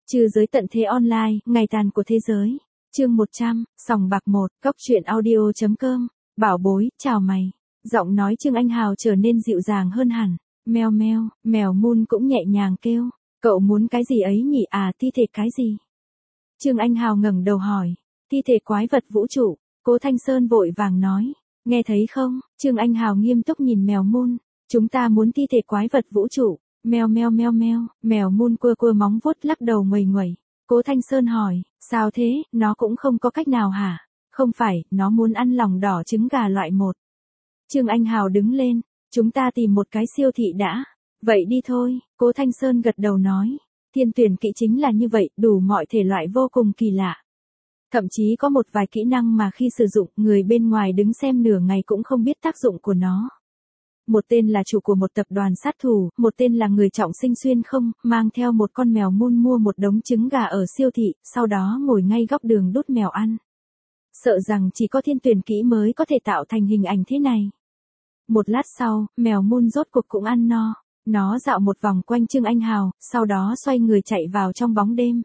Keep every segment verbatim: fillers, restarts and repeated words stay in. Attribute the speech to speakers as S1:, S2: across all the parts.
S1: Trừ giới tận thế online, ngày tàn của thế giới. Chương một trăm, sòng bạc một, góc truyện audio.com. Bảo bối, chào mày. Giọng nói Trương Anh Hào trở nên dịu dàng hơn hẳn. Meo meo, mèo Moon cũng nhẹ nhàng kêu. Cậu muốn cái gì ấy nhỉ? À, thi thể cái gì? Trương Anh Hào ngẩng đầu hỏi. Thi thể quái vật vũ trụ. Cố Thanh Sơn vội vàng nói. Nghe thấy không? Trương Anh Hào nghiêm túc nhìn mèo Moon. Chúng ta muốn thi thể quái vật vũ trụ. Meo meo meo meo, mèo Moon quơ quơ móng vuốt lắc đầu nguầy nguẩy. Cố Thanh Sơn hỏi, sao thế, nó cũng không có cách nào hả? Không phải, nó muốn ăn lòng đỏ trứng gà loại một. Trương Anh Hào đứng lên, chúng ta tìm một cái siêu thị đã. Vậy đi thôi, Cố Thanh Sơn gật đầu nói. Thiên tuyển kỹ chính là như vậy, đủ mọi thể loại vô cùng kỳ lạ. Thậm chí có một vài kỹ năng mà khi sử dụng, người bên ngoài đứng xem nửa ngày cũng không biết tác dụng của nó. Một tên là chủ của một tập đoàn sát thủ, một tên là người trọng sinh xuyên không, mang theo một con mèo Moon mua một đống trứng gà ở siêu thị, sau đó ngồi ngay góc đường đút mèo ăn. Sợ rằng chỉ có thiên tuyển kỹ mới có thể tạo thành hình ảnh thế này. Một lát sau, mèo Moon rốt cuộc cũng ăn no. Nó dạo một vòng quanh Trương Anh Hào, sau đó xoay người chạy vào trong bóng đêm.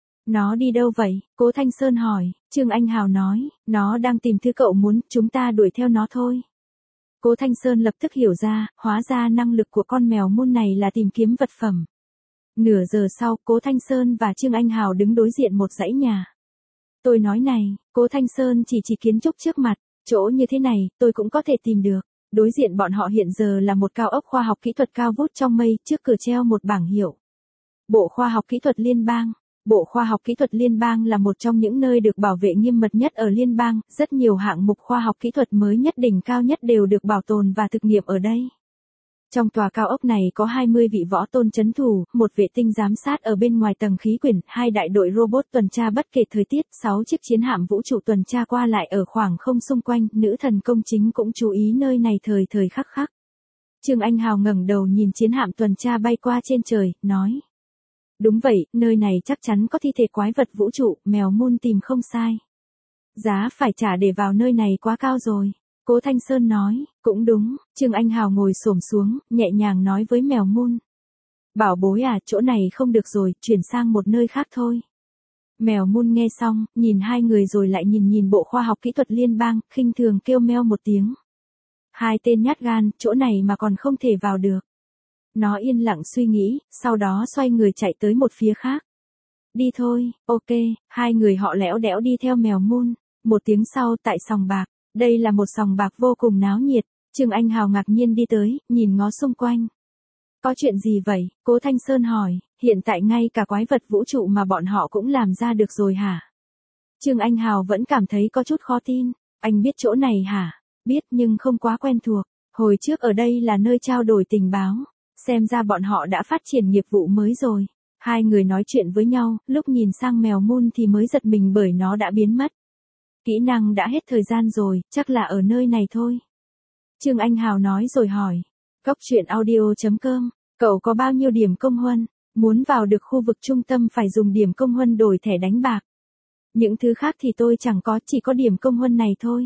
S1: Nó đi đâu vậy? Cố Thanh Sơn hỏi. Trương Anh Hào nói, nó đang tìm thứ cậu muốn, chúng ta đuổi theo nó thôi. Cố Thanh Sơn lập tức hiểu ra, hóa ra năng lực của con mèo Moon này là tìm kiếm vật phẩm. Nửa giờ sau, Cố Thanh Sơn và Trương Anh Hào đứng đối diện một dãy nhà. Tôi nói này, Cố Thanh Sơn chỉ chỉ kiến trúc trước mặt, chỗ như thế này, tôi cũng có thể tìm được. Đối diện bọn họ hiện giờ là một cao ốc khoa học kỹ thuật cao vút trong mây, trước cửa treo một bảng hiệu. Bộ Khoa học Kỹ thuật Liên bang. Bộ Khoa học Kỹ thuật Liên bang là một trong những nơi được bảo vệ nghiêm mật nhất ở Liên bang, rất nhiều hạng mục khoa học kỹ thuật mới nhất đỉnh cao nhất đều được bảo tồn và thực nghiệm ở đây. Trong tòa cao ốc này có hai mươi vị võ tôn trấn thủ, một vệ tinh giám sát ở bên ngoài tầng khí quyển, hai đại đội robot tuần tra bất kể thời tiết, sáu chiếc chiến hạm vũ trụ tuần tra qua lại ở khoảng không xung quanh, nữ thần công chính cũng chú ý nơi này thời thời khắc khắc. Trương Anh Hào ngẩng đầu nhìn chiến hạm tuần tra bay qua trên trời, nói. Đúng vậy, nơi này chắc chắn có thi thể quái vật vũ trụ, mèo Moon tìm không sai. Giá phải trả để vào nơi này quá cao rồi. Cố Thanh Sơn nói, cũng đúng, Trương Anh Hào ngồi xổm xuống, nhẹ nhàng nói với mèo Moon. Bảo bối à, chỗ này không được rồi, chuyển sang một nơi khác thôi. Mèo Moon nghe xong, nhìn hai người rồi lại nhìn nhìn Bộ Khoa học Kỹ thuật Liên bang, khinh thường kêu meo một tiếng. Hai tên nhát gan, chỗ này mà còn không thể vào được. Nó yên lặng suy nghĩ, sau đó xoay người chạy tới một phía khác. Đi thôi, ok, hai người họ lẽo đẽo đi theo mèo Moon. Một tiếng sau tại sòng bạc, đây là một sòng bạc vô cùng náo nhiệt. Trương Anh Hào ngạc nhiên đi tới, nhìn ngó xung quanh. Có chuyện gì vậy? Cố Thanh Sơn hỏi, hiện tại ngay cả quái vật vũ trụ mà bọn họ cũng làm ra được rồi hả? Trương Anh Hào vẫn cảm thấy có chút khó tin. Anh biết chỗ này hả? Biết nhưng không quá quen thuộc. Hồi trước ở đây là nơi trao đổi tình báo. Xem ra bọn họ đã phát triển nghiệp vụ mới rồi. Hai người nói chuyện với nhau, lúc nhìn sang mèo Moon thì mới giật mình bởi nó đã biến mất. Kỹ năng đã hết thời gian rồi, chắc là ở nơi này thôi. Trương Anh Hào nói rồi hỏi. Góc truyện audio.com, cậu có bao nhiêu điểm công huân? Muốn vào được khu vực trung tâm phải dùng điểm công huân đổi thẻ đánh bạc. Những thứ khác thì tôi chẳng có, chỉ có điểm công huân này thôi.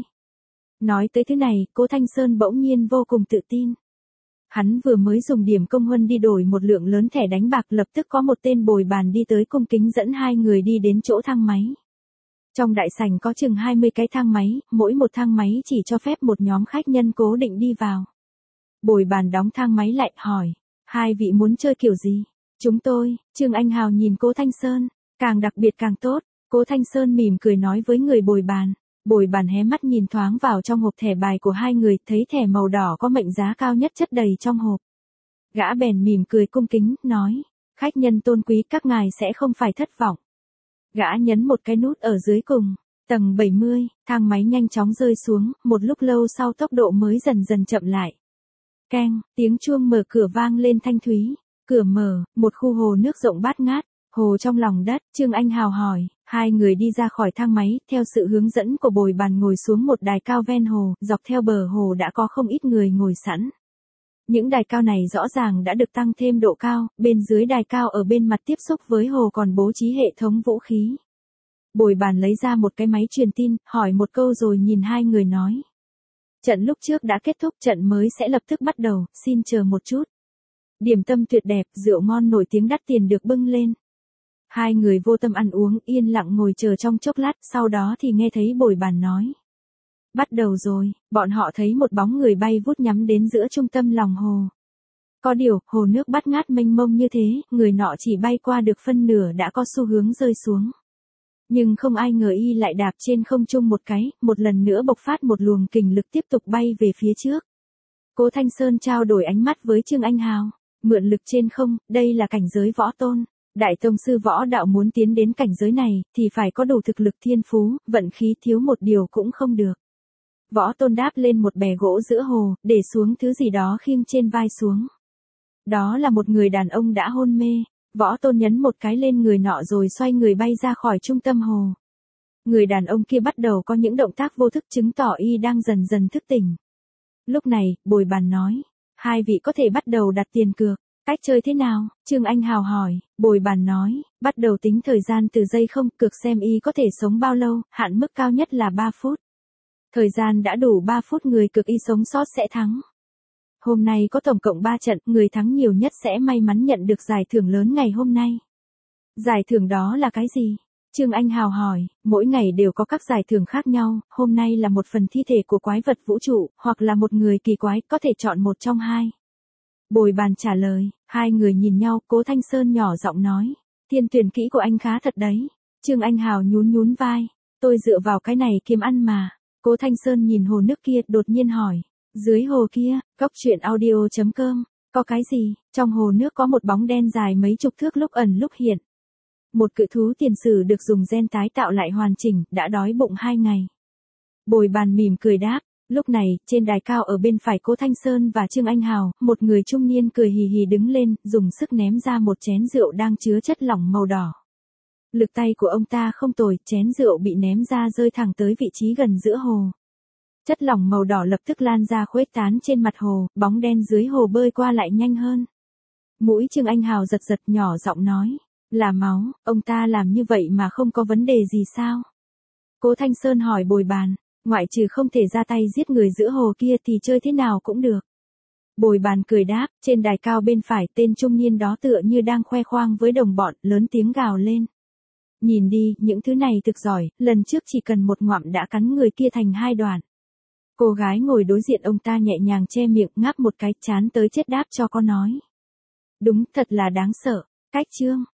S1: Nói tới thứ này, Cố Thanh Sơn bỗng nhiên vô cùng tự tin. Hắn vừa mới dùng điểm công huân đi đổi một lượng lớn thẻ đánh bạc, lập tức có một tên bồi bàn đi tới cung kính dẫn hai người đi đến chỗ thang máy. Trong đại sảnh có chừng hai mươi cái thang máy, mỗi một thang máy chỉ cho phép một nhóm khách nhân cố định đi vào. Bồi bàn đóng thang máy lại, hỏi, hai vị muốn chơi kiểu gì? Chúng tôi, Trương Anh Hào nhìn Cố Thanh Sơn, càng đặc biệt càng tốt. Cố Thanh Sơn mỉm cười nói với người bồi bàn. Bồi bàn hé mắt nhìn thoáng vào trong hộp thẻ bài của hai người, thấy thẻ màu đỏ có mệnh giá cao nhất chất đầy trong hộp. Gã bèn mỉm cười cung kính, nói, khách nhân tôn quý các ngài sẽ không phải thất vọng. Gã nhấn một cái nút ở dưới cùng, tầng bảy mươi, thang máy nhanh chóng rơi xuống, một lúc lâu sau tốc độ mới dần dần chậm lại. Keng, tiếng chuông mở cửa vang lên thanh thúy, cửa mở, một khu hồ nước rộng bát ngát, hồ trong lòng đất. Trương Anh Hào hỏi, hai người đi ra khỏi thang máy, theo sự hướng dẫn của bồi bàn ngồi xuống một đài cao ven hồ, dọc theo bờ hồ đã có không ít người ngồi sẵn. Những đài cao này rõ ràng đã được tăng thêm độ cao, bên dưới đài cao ở bên mặt tiếp xúc với hồ còn bố trí hệ thống vũ khí. Bồi bàn lấy ra một cái máy truyền tin, hỏi một câu rồi nhìn hai người nói. Trận lúc trước đã kết thúc, trận mới sẽ lập tức bắt đầu, xin chờ một chút. Điểm tâm tuyệt đẹp, rượu ngon nổi tiếng đắt tiền được bưng lên. Hai người vô tâm ăn uống, yên lặng ngồi chờ trong chốc lát, sau đó thì nghe thấy bồi bàn nói. Bắt đầu rồi, bọn họ thấy một bóng người bay vút nhắm đến giữa trung tâm lòng hồ. Có điều, hồ nước bát ngát mênh mông như thế, người nọ chỉ bay qua được phân nửa đã có xu hướng rơi xuống. Nhưng không ai ngờ y lại đạp trên không trung một cái, một lần nữa bộc phát một luồng kình lực tiếp tục bay về phía trước. Cố Thanh Sơn trao đổi ánh mắt với Trương Anh Hào, mượn lực trên không, đây là cảnh giới võ tôn. Đại tông sư võ đạo muốn tiến đến cảnh giới này, thì phải có đủ thực lực thiên phú, vận khí thiếu một điều cũng không được. Võ tôn đáp lên một bè gỗ giữa hồ, để xuống thứ gì đó khiêng trên vai xuống. Đó là một người đàn ông đã hôn mê. Võ tôn nhấn một cái lên người nọ rồi xoay người bay ra khỏi trung tâm hồ. Người đàn ông kia bắt đầu có những động tác vô thức chứng tỏ y đang dần dần thức tỉnh. Lúc này, bồi bàn nói, hai vị có thể bắt đầu đặt tiền cược. Cách chơi thế nào? Trương Anh Hào hỏi, bồi bàn nói, bắt đầu tính thời gian từ giây không, cược xem y có thể sống bao lâu, hạn mức cao nhất là ba phút. Thời gian đã đủ ba phút người cực y sống sót sẽ thắng. Hôm nay có tổng cộng ba trận, người thắng nhiều nhất sẽ may mắn nhận được giải thưởng lớn ngày hôm nay. Giải thưởng đó là cái gì? Trương Anh Hào hỏi, mỗi ngày đều có các giải thưởng khác nhau, hôm nay là một phần thi thể của quái vật vũ trụ, hoặc là một người kỳ quái, có thể chọn một trong hai. Bồi bàn trả lời, hai người nhìn nhau, Cố Thanh Sơn nhỏ giọng nói, thiên tuyển kỹ của anh khá thật đấy. Trương Anh Hào nhún nhún vai, tôi dựa vào cái này kiếm ăn mà. Cố Thanh Sơn nhìn hồ nước kia, đột nhiên hỏi, dưới hồ kia, cốc truyện audio chấm com, có cái gì? Trong hồ nước có một bóng đen dài mấy chục thước lúc ẩn lúc hiện. Một cự thú tiền sử được dùng gen tái tạo lại hoàn chỉnh, đã đói bụng hai ngày. Bồi bàn mỉm cười đáp. Lúc này, trên đài cao ở bên phải Cố Thanh Sơn và Trương Anh Hào, một người trung niên cười hì hì đứng lên, dùng sức ném ra một chén rượu đang chứa chất lỏng màu đỏ. Lực tay của ông ta không tồi, chén rượu bị ném ra rơi thẳng tới vị trí gần giữa hồ. Chất lỏng màu đỏ lập tức lan ra khuếch tán trên mặt hồ, bóng đen dưới hồ bơi qua lại nhanh hơn. Mũi Trương Anh Hào giật giật nhỏ giọng nói, là máu, ông ta làm như vậy mà không có vấn đề gì sao? Cố Thanh Sơn hỏi bồi bàn. Ngoại trừ không thể ra tay giết người giữa hồ kia thì chơi thế nào cũng được. Bồi bàn cười đáp, trên đài cao bên phải tên trung niên đó tựa như đang khoe khoang với đồng bọn, lớn tiếng gào lên. Nhìn đi, những thứ này thực giỏi, lần trước chỉ cần một ngoạm đã cắn người kia thành hai đoạn. Cô gái ngồi đối diện ông ta nhẹ nhàng che miệng, ngáp một cái, chán tới chết đáp cho con nói. Đúng, thật là đáng sợ. Cách chương.